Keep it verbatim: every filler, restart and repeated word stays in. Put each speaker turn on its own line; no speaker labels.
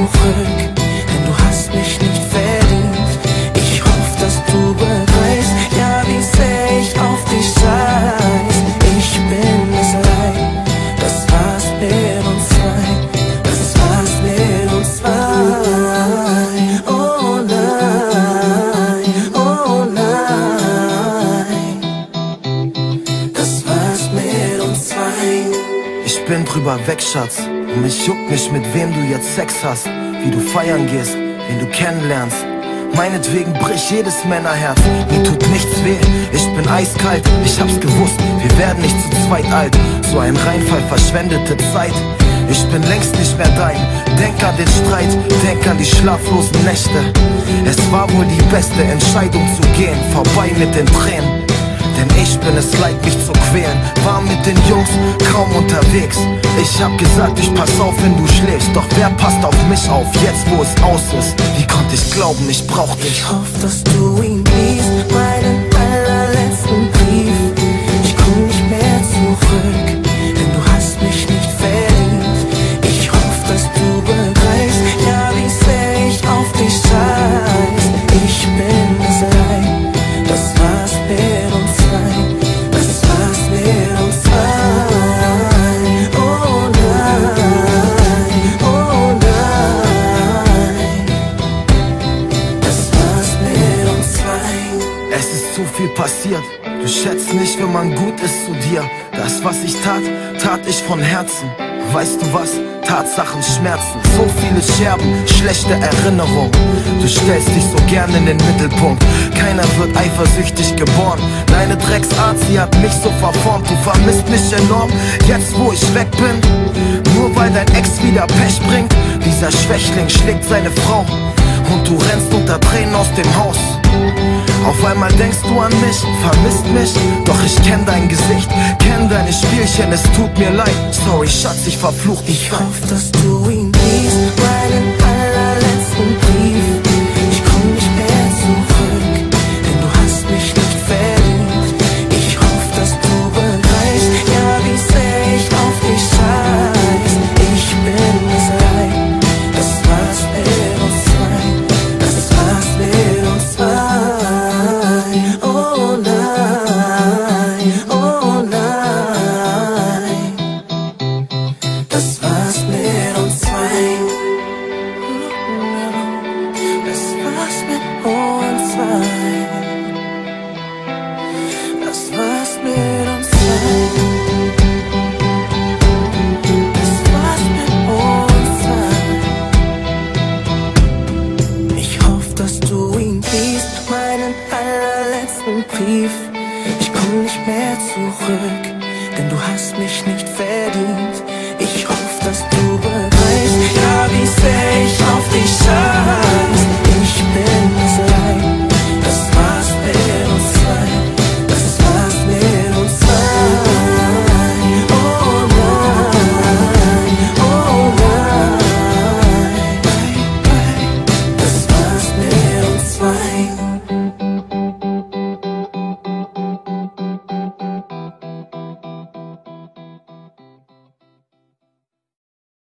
zurück, denn du hast mich nicht verdient. Ich hoffe, dass du begreifst, ja, wie sehr ich auf dich scheiß. Ich bin es leid, das war's mit uns zwei, das war's mit uns zwei. Oh nein, oh nein, das war's mit uns zwei.
Ich bin drüber weg, Schatz, und mich juckt nicht, mit wem du jetzt Sex hast, wie du feiern gehst, wen du kennenlernst. Meinetwegen bricht jedes Männerherz, mir tut nichts weh, ich bin eiskalt, ich hab's gewusst, wir werden nicht zu zweit alt. So ein Reinfall, verschwendete Zeit, ich bin längst nicht mehr dein. Denk an den Streit, denk an die schlaflosen Nächte. Es war wohl die beste Entscheidung zu gehen, vorbei mit den Tränen. Denn ich bin es leid, mich zu quälen, war mit den Jungs kaum unterwegs. Ich hab gesagt, ich pass auf, wenn du schläfst, doch wer passt auf mich auf, jetzt wo es aus ist? Wie konnte ich glauben, ich brauch dich?
Ich hoffe, dass du ihn liest, meinen allerletzten Brief. Ich komm nicht mehr zurück, denn du hast mich nicht verdient. Ich hoffe, dass du begreifst, ja, wie sehr ich auf dich scheiß. Ich bin es leid, das war's mit uns zwei, das war's mit uns zwei. Oh nein, oh nein, das war's mit uns zwei.
Es ist zu viel passiert, du schätzt nicht, wenn man gut ist zu dir. Das, was ich tat, tat ich von Herzen. Weißt du was? Tatsachen schmerzen, so viele Scherben, schlechte Erinnerungen. Du stellst dich so gern in den Mittelpunkt, keiner wird eifersüchtig geboren. Deine Drecksart, sie hat mich so verformt. Du vermisst mich enorm, jetzt wo ich weg bin, nur weil dein Ex wieder Pech bringt. Dieser Schwächling schlägt seine Frau und du rennst unter Tränen aus dem Haus. Auf einmal denkst du an mich, vermisst mich, doch ich kenn dein Gesicht, kenn deine Spielchen, es tut mir leid. Sorry, Schatz, ich verfluch dich.
Ich hoffe, dass du ihn